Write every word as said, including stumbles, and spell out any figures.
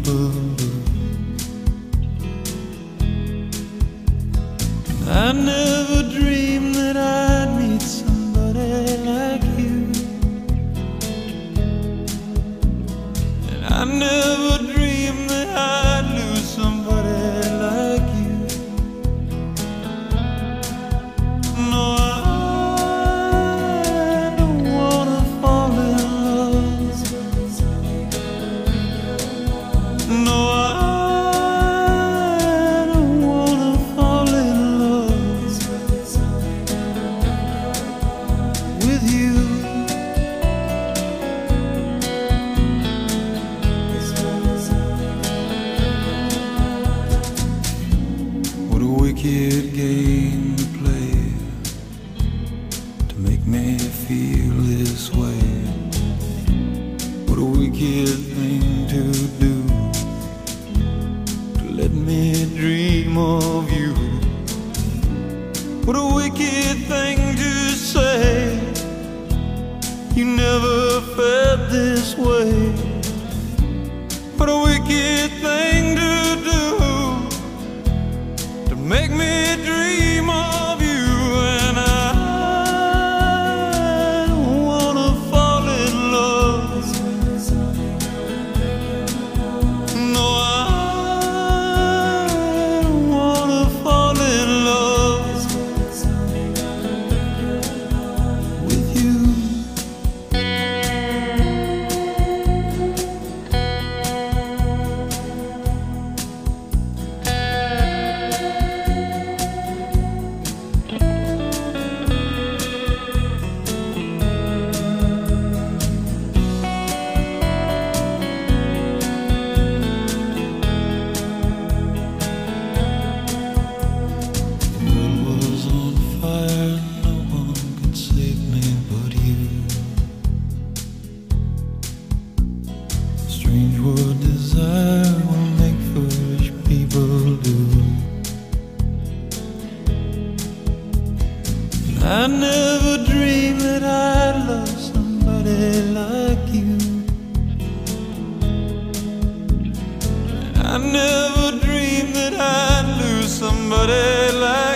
people do. I never dreamed that I'd meet somebody like you, and I never dreamed that I'd lose somebody like you. No, I don't wanna fall in love. No, I don't wanna fall in love with you. What a wicked game to play to make me feel this way. What a wicked thing to do to let me dream of you. What a wicked thing to say, you never felt this way. What a wicked thing to do to make me dream of you. And I don't wanna fall in love. No, I don't wanna fall in love with you. Strange what desire will make foolish people do. I never dreamed that I'd love somebody like you. I never dreamed that I'd lose somebody like you.